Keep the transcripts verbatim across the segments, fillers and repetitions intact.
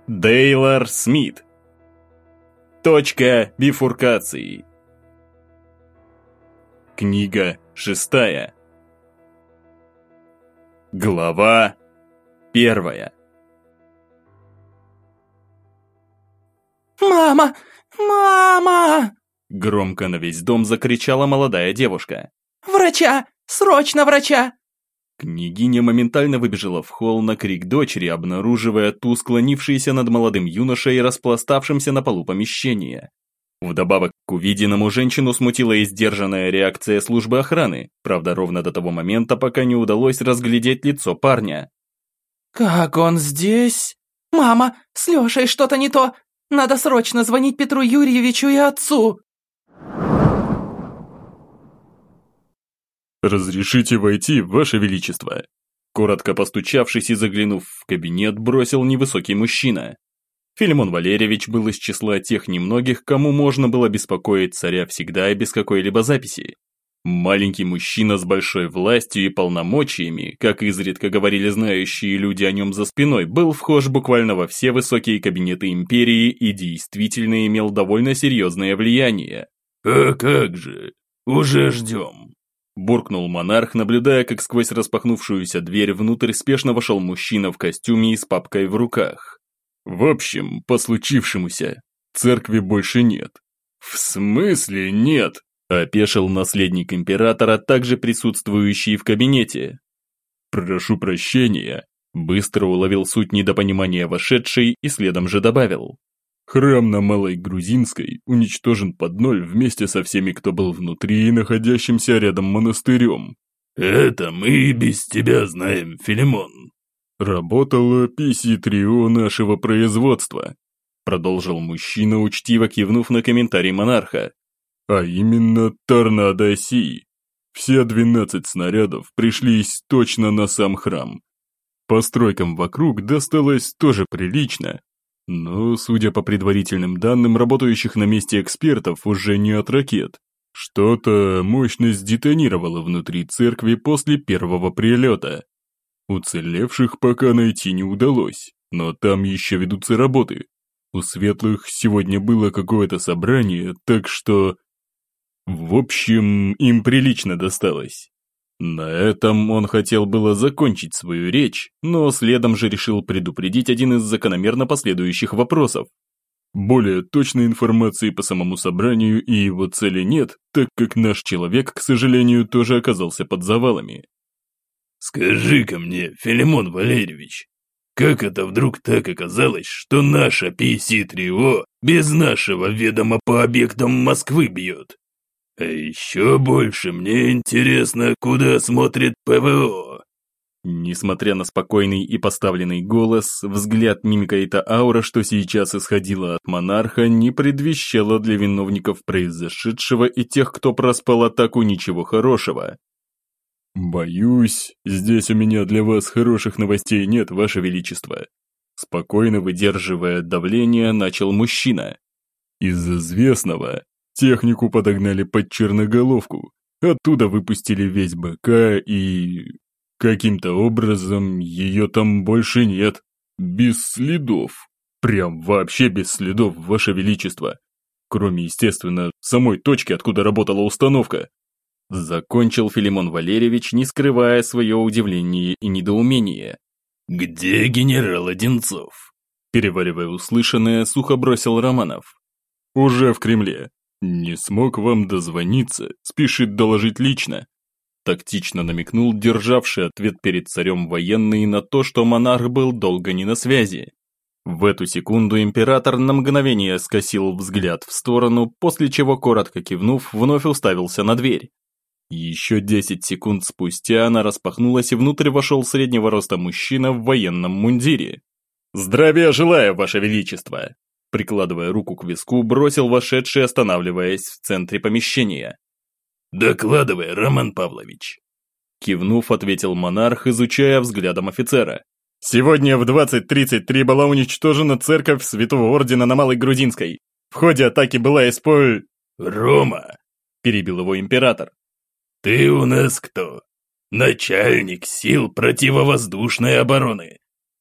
Дейлор Смит. Точка бифуркации. Книга шестая. Глава первая. «Мама! Мама!» Громко на весь дом закричала молодая девушка. «Врача! Срочно врача!» Княгиня моментально выбежала в холл на крик дочери, обнаруживая ту склонившуюся над молодым юношей, распластавшимся на полу помещения. Вдобавок к увиденному женщину смутила и сдержанная реакция службы охраны, правда ровно до того момента, пока не удалось разглядеть лицо парня. «Как он здесь? Мама, с Лешей что-то не то! Надо срочно звонить Петру Юрьевичу и отцу!» «Разрешите войти, Ваше Величество?» Коротко постучавшись и заглянув в кабинет, бросил невысокий мужчина. Филимон Валерьевич был из числа тех немногих, кому можно было беспокоить царя всегда и без какой-либо записи. Маленький мужчина с большой властью и полномочиями, как изредка говорили знающие люди о нем за спиной, был вхож буквально во все высокие кабинеты империи и действительно имел довольно серьезное влияние. «А как же, уже ждем!» Буркнул монарх, наблюдая, как сквозь распахнувшуюся дверь внутрь спешно вошел мужчина в костюме и с папкой в руках. В общем, по случившемуся, церкви больше нет. В смысле нет? Опешил наследник императора, также присутствующий в кабинете. Прошу прощения, быстро уловил суть недопонимания вошедший и следом же добавил. Храм на Малой Грузинской уничтожен под ноль вместе со всеми, кто был внутри и находящимся рядом монастырем. Это мы и без тебя знаем, Филимон. Работало пи си-трио нашего производства, продолжил мужчина, учтиво кивнув на комментарий монарха. А именно Торнадо Си. Все двенадцать снарядов пришлись точно на сам храм. Постройкам вокруг досталось тоже прилично. Но, судя по предварительным данным работающих на месте экспертов, уже не от ракет. Что-то мощно сдетонировало внутри церкви после первого прилета. Уцелевших пока найти не удалось, но там еще ведутся работы. У светлых сегодня было какое-то собрание, так что... В общем, им прилично досталось. На этом он хотел было закончить свою речь, но следом же решил предупредить один из закономерно последующих вопросов. Более точной информации по самому собранию и его цели нет, так как наш человек, к сожалению, тоже оказался под завалами. «Скажи-ка мне, Филимон Валерьевич, как это вдруг так оказалось, что наша пи си-трио без нашего ведома по объектам Москвы бьет? А еще больше мне интересно, куда смотрит ПВО». Несмотря на спокойный и поставленный голос, взгляд, мимика и та аура, что сейчас исходила от монарха, не предвещала для виновников произошедшего и тех, кто проспал атаку, ничего хорошего. «Боюсь, здесь у меня для вас хороших новостей нет, Ваше Величество», спокойно выдерживая давление, начал мужчина. «Из известного... Технику подогнали под черноголовку, оттуда выпустили весь БК и... Каким-то образом ее там больше нет. Без следов. Прям вообще без следов, Ваше Величество. Кроме, естественно, самой точки, откуда работала установка. Закончил Филимон Валерьевич, не скрывая свое удивление и недоумение. «Где генерал Одинцов?» Переваривая услышанное, сухо бросил Романов. «Уже в Кремле. Не смог вам дозвониться, спешит доложить лично». Тактично намекнул державший ответ перед царем военный на то, что монарх был долго не на связи. В эту секунду император на мгновение скосил взгляд в сторону, после чего, коротко кивнув, вновь уставился на дверь. Еще десять секунд спустя она распахнулась и внутрь вошел среднего роста мужчина в военном мундире. «Здравия желаю, Ваше Величество!» Прикладывая руку к виску, бросил вошедший, останавливаясь в центре помещения. «Докладывай, Роман Павлович!» Кивнув, ответил монарх, изучая взглядом офицера. «Сегодня в двадцать тридцать три была уничтожена церковь Святого Ордена на Малой Грузинской. В ходе атаки была исполь...» «Рома!» – перебил его император. «Ты у нас кто? Начальник сил противовоздушной обороны.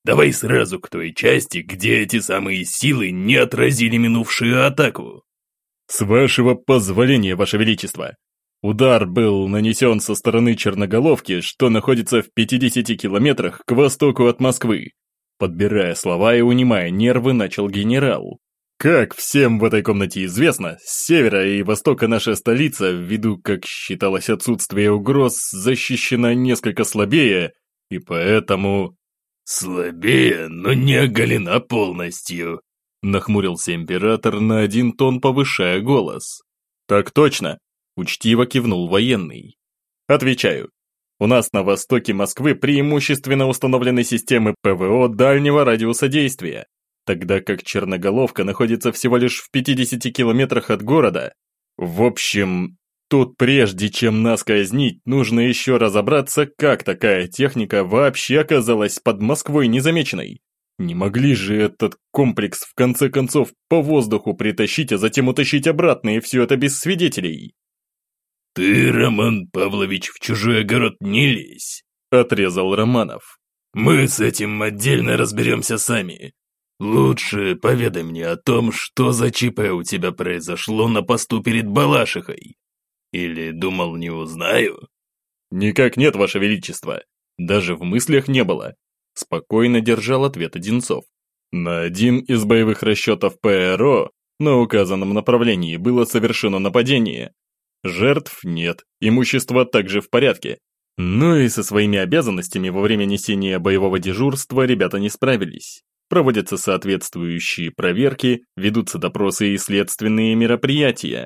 Давай сразу к той части, где эти самые силы не отразили минувшую атаку. С вашего позволения, ваше величество. Удар был нанесен со стороны Черноголовки, что находится в пятидесяти километрах к востоку от Москвы. Подбирая слова и унимая нервы, начал генерал. Как всем в этой комнате известно, с севера и востока наша столица, ввиду, как считалось, отсутствия угроз, защищена несколько слабее, и поэтому... Слабее, но не оголена полностью. Нахмурился император на один тон, повышая голос. Так точно, учтиво кивнул военный. Отвечаю. У нас на востоке Москвы преимущественно установлены системы ПВО дальнего радиуса действия, тогда как Черноголовка находится всего лишь в пятидесяти километрах от города. В общем, тут прежде чем нас казнить, нужно еще разобраться, как такая техника вообще оказалась под Москвой незамеченной. Не могли же этот комплекс в конце концов по воздуху притащить, а затем утащить обратно, и все это без свидетелей? «Ты, Роман Павлович, в чужой огород не лезь», – отрезал Романов. «Мы с этим отдельно разберемся сами. Лучше поведай мне о том, что за ЧП у тебя произошло на посту перед Балашихой. Или думал, не узнаю?» «Никак нет, ваше величество. Даже в мыслях не было», – спокойно держал ответ Одинцов. На один из боевых расчетов ПРО на указанном направлении было совершено нападение. Жертв нет, имущество также в порядке. Ну и со своими обязанностями во время несения боевого дежурства ребята не справились. Проводятся соответствующие проверки, ведутся допросы и следственные мероприятия.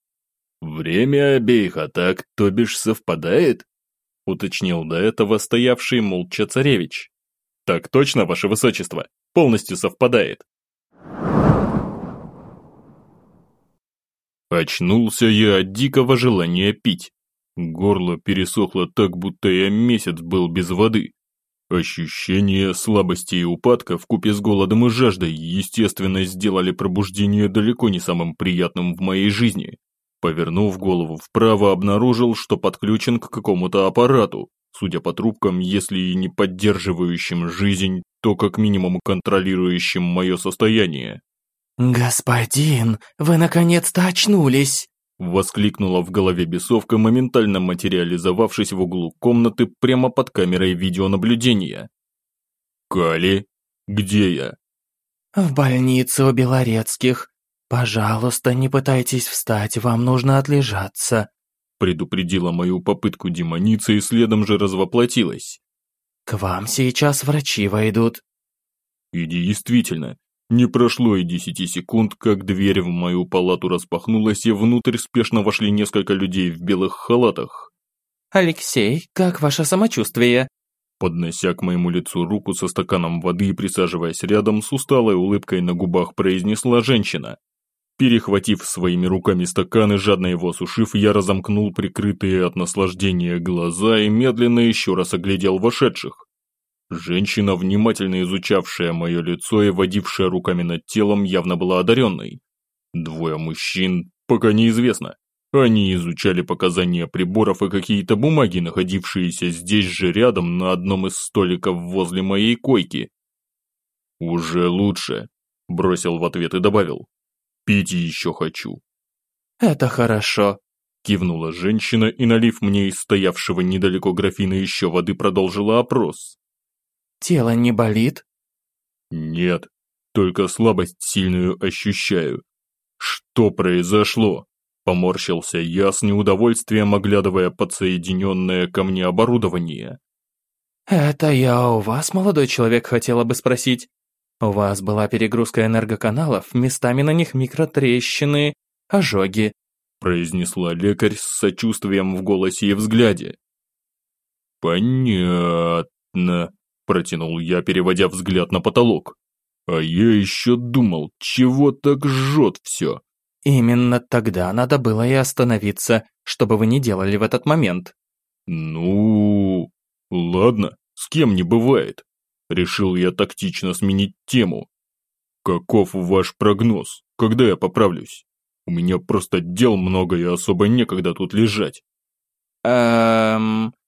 «Время обеих атак, то бишь, совпадает?» – уточнил до этого стоявший молча царевич. «Так точно, ваше высочество, полностью совпадает». Очнулся я от дикого желания пить. Горло пересохло так, будто я месяц был без воды. Ощущение слабости и упадка вкупе с голодом и жаждой, естественно, сделали пробуждение далеко не самым приятным в моей жизни. Повернув голову вправо, обнаружил, что подключен к какому-то аппарату. Судя по трубкам, если и не поддерживающим жизнь, то как минимум контролирующим мое состояние. «Господин, вы наконец-то очнулись!» Воскликнула в голове бесовка, моментально материализовавшись в углу комнаты прямо под камерой видеонаблюдения. «Кали, где я?» «В больнице у Белорецких. Пожалуйста, не пытайтесь встать, вам нужно отлежаться», предупредила мою попытку демоница и следом же развоплотилась. «К вам сейчас врачи войдут». И действительно, не прошло и десяти секунд, как дверь в мою палату распахнулась, и внутрь спешно вошли несколько людей в белых халатах. «Алексей, как ваше самочувствие?» Поднося к моему лицу руку со стаканом воды и присаживаясь рядом, с усталой улыбкой на губах произнесла женщина. Перехватив своими руками стакан и жадно его осушив, я разомкнул прикрытые от наслаждения глаза и медленно еще раз оглядел вошедших. Женщина, внимательно изучавшая мое лицо и водившая руками над телом, явно была одаренной. Двое мужчин, пока неизвестно. Они изучали показания приборов и какие-то бумаги, находившиеся здесь же рядом на одном из столиков возле моей койки. «Уже лучше», – бросил в ответ и добавил. «Пить еще хочу». «Это хорошо», – кивнула женщина и, налив мне из стоявшего недалеко графина еще воды, продолжила опрос. «Тело не болит?» «Нет, только слабость сильную ощущаю». «Что произошло?» – поморщился я с неудовольствием, оглядывая подсоединенное ко мне оборудование. «Это я у вас, молодой человек, хотела бы спросить. У вас была перегрузка энергоканалов, местами на них микротрещины, ожоги», произнесла лекарь с сочувствием в голосе и взгляде. «Понятно», протянул я, переводя взгляд на потолок. А я еще думал, чего так жжет все. «Именно тогда надо было и остановиться, чтобы вы не делали в этот момент». «Ну, ладно, с кем не бывает». Решил я тактично сменить тему. «Каков ваш прогноз, когда я поправлюсь? У меня просто дел много и особо некогда тут лежать». «Эм...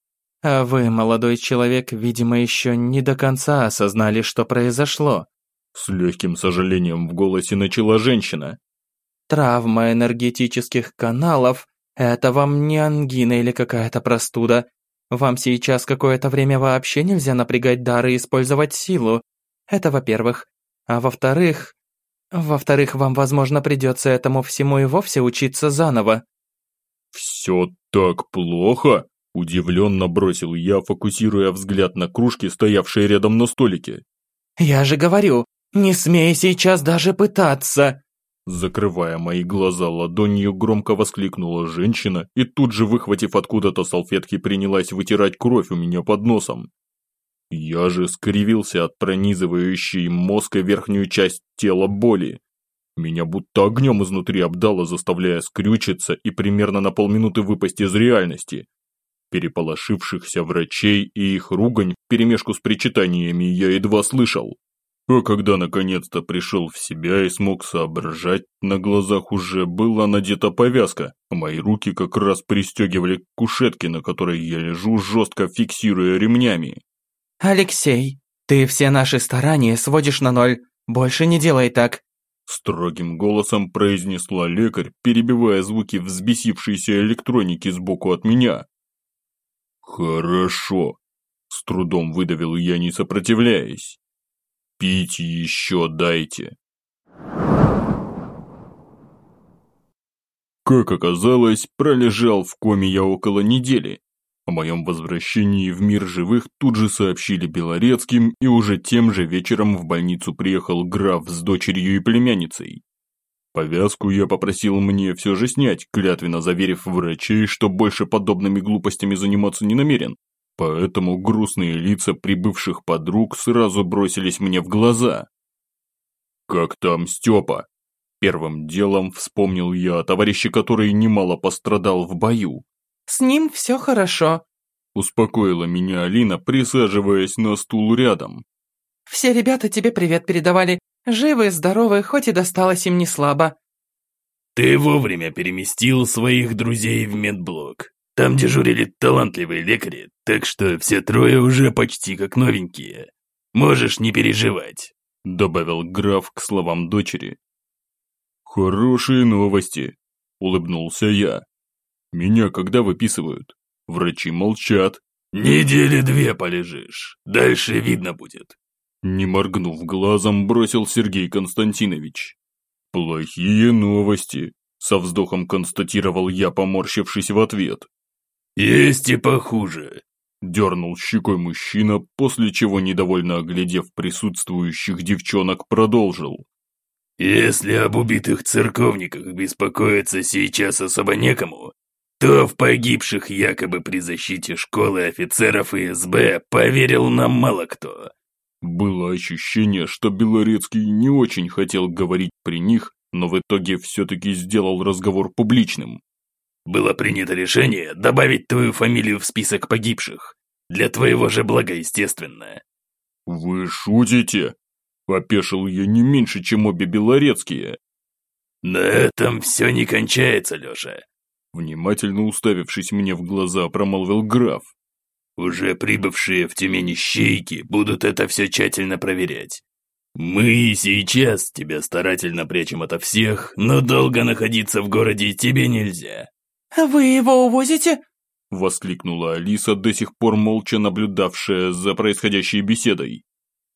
А вы, молодой человек, видимо, еще не до конца осознали, что произошло. С легким сожалением в голосе начала женщина. Травма энергетических каналов – это вам не ангина или какая-то простуда. Вам сейчас какое-то время вообще нельзя напрягать дары и использовать силу. Это во-первых. А во-вторых... Во-вторых, вам, возможно, придется этому всему и вовсе учиться заново. «Все так плохо?» – удивленно бросил я, фокусируя взгляд на кружки, стоявшие рядом на столике. «Я же говорю, не смей сейчас даже пытаться!» Закрывая мои глаза ладонью, громко воскликнула женщина и тут же, выхватив откуда-то салфетки, принялась вытирать кровь у меня под носом. Я же скривился от пронизывающей мозг и верхнюю часть тела боли. Меня будто огнем изнутри обдало, заставляя скрючиться и примерно на полминуты выпасть из реальности. Переполошившихся врачей и их ругань вперемешку с причитаниями я едва слышал. А когда наконец-то пришел в себя и смог соображать, на глазах уже была надета повязка, а мои руки как раз пристегивали к кушетке, на которой я лежу, жестко фиксируя ремнями. «Алексей, ты все наши старания сводишь на ноль. Больше не делай так!» Строгим голосом произнесла лекарь, перебивая звуки взбесившейся электроники сбоку от меня. «Хорошо», – с трудом выдавил я, не сопротивляясь. «Пить еще дайте». Как оказалось, пролежал в коме я около недели. О моем возвращении в мир живых тут же сообщили Белорецким, и уже тем же вечером в больницу приехал граф с дочерью и племянницей. Повязку я попросил мне все же снять, клятвенно заверив врачей, что больше подобными глупостями заниматься не намерен. Поэтому грустные лица прибывших подруг сразу бросились мне в глаза. «Как там Степа?» Первым делом вспомнил я о товарище, который немало пострадал в бою. «С ним все хорошо», – успокоила меня Алина, присаживаясь на стул рядом. «Все ребята тебе привет передавали. Живы, здоровы, хоть и досталось им не слабо». «Ты вовремя переместил своих друзей в медблок. Там дежурили талантливые лекари, так что все трое уже почти как новенькие. Можешь не переживать», – добавил граф к словам дочери. «Хорошие новости», – улыбнулся я. «Меня когда выписывают? Врачи молчат». «Недели две полежишь, дальше видно будет». Не моргнув глазом, бросил Сергей Константинович. «Плохие новости», – со вздохом констатировал я, поморщившись в ответ. «Есть и похуже», – дернул щекой мужчина, после чего, недовольно оглядев присутствующих девчонок, продолжил. «Если об убитых церковниках беспокоиться сейчас особо некому, то в погибших якобы при защите школы офицеров и эс бэ поверил нам мало кто». Было ощущение, что Белорецкий не очень хотел говорить при них, но в итоге все-таки сделал разговор публичным. «Было принято решение добавить твою фамилию в список погибших. Для твоего же блага, естественно». «Вы шутите?» – опешил я не меньше, чем обе Белорецкие. «На этом все не кончается, Леша», – внимательно уставившись мне в глаза, промолвил граф. «Уже прибывшие в Тюмень ищейки будут это все тщательно проверять. Мы и сейчас тебя старательно прячем ото всех, но долго находиться в городе тебе нельзя». «Вы его увозите?» – воскликнула Алиса, до сих пор молча наблюдавшая за происходящей беседой.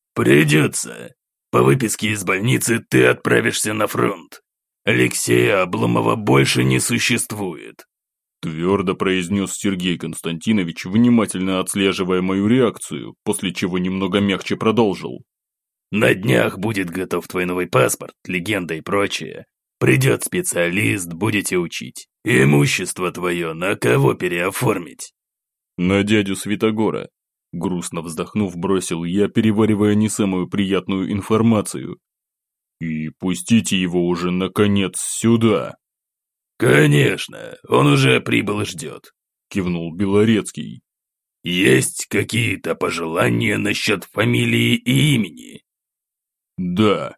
«Придется. По выписке из больницы ты отправишься на фронт. Алексея Обломова больше не существует», – твердо произнес Сергей Константинович, внимательно отслеживая мою реакцию, после чего немного мягче продолжил. «На днях будет готов твой новый паспорт, легенда и прочее. Придет специалист, будете учить. Имущество твое на кого переоформить?» «На дядю Святогора», – грустно вздохнув, бросил я, переваривая не самую приятную информацию. «И пустите его уже, наконец, сюда». «Конечно, он уже прибыл и ждет», – кивнул Белорецкий. «Есть какие-то пожелания насчет фамилии и имени?» «Да,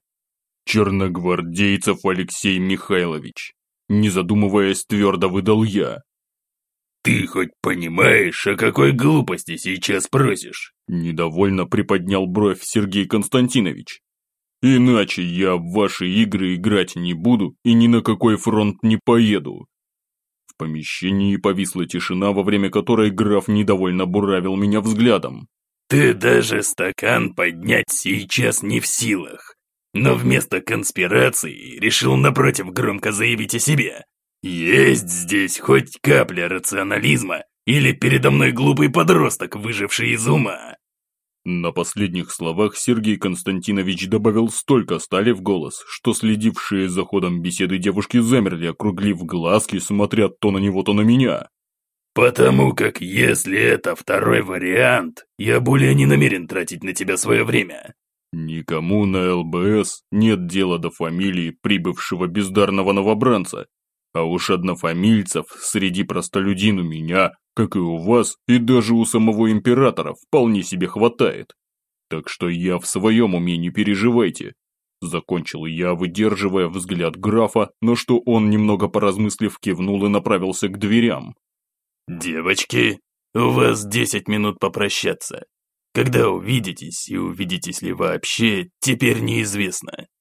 Черногвардейцев Алексей Михайлович», не задумываясь, твердо выдал я. Ты хоть понимаешь, о какой глупости сейчас просишь?» Недовольно приподнял бровь Сергей Константинович. «Иначе я в ваши игры играть не буду и ни на какой фронт не поеду». В помещении повисла тишина, во время которой граф недовольно буравил меня взглядом. «Ты даже стакан поднять сейчас не в силах, но вместо конспирации решил напротив громко заявить о себе. Есть здесь хоть капля рационализма или передо мной глупый подросток, выживший из ума?» На последних словах Сергей Константинович добавил столько стали в голос, что следившие за ходом беседы девушки замерли, округлив глазки, смотря то на него, то на меня. «Потому как если это второй вариант, я более не намерен тратить на тебя свое время». Никому на ЛБС нет дела до фамилии прибывшего бездарного новобранца. А уж однофамильцев среди простолюдин у меня, как и у вас, и даже у самого императора вполне себе хватает. Так что я в своем уме, не переживайте. Закончил я, выдерживая взгляд графа, на что он, немного поразмыслив, кивнул и направился к дверям. «Девочки, у вас десять минут попрощаться. Когда увидитесь и увидитесь ли вообще, теперь неизвестно.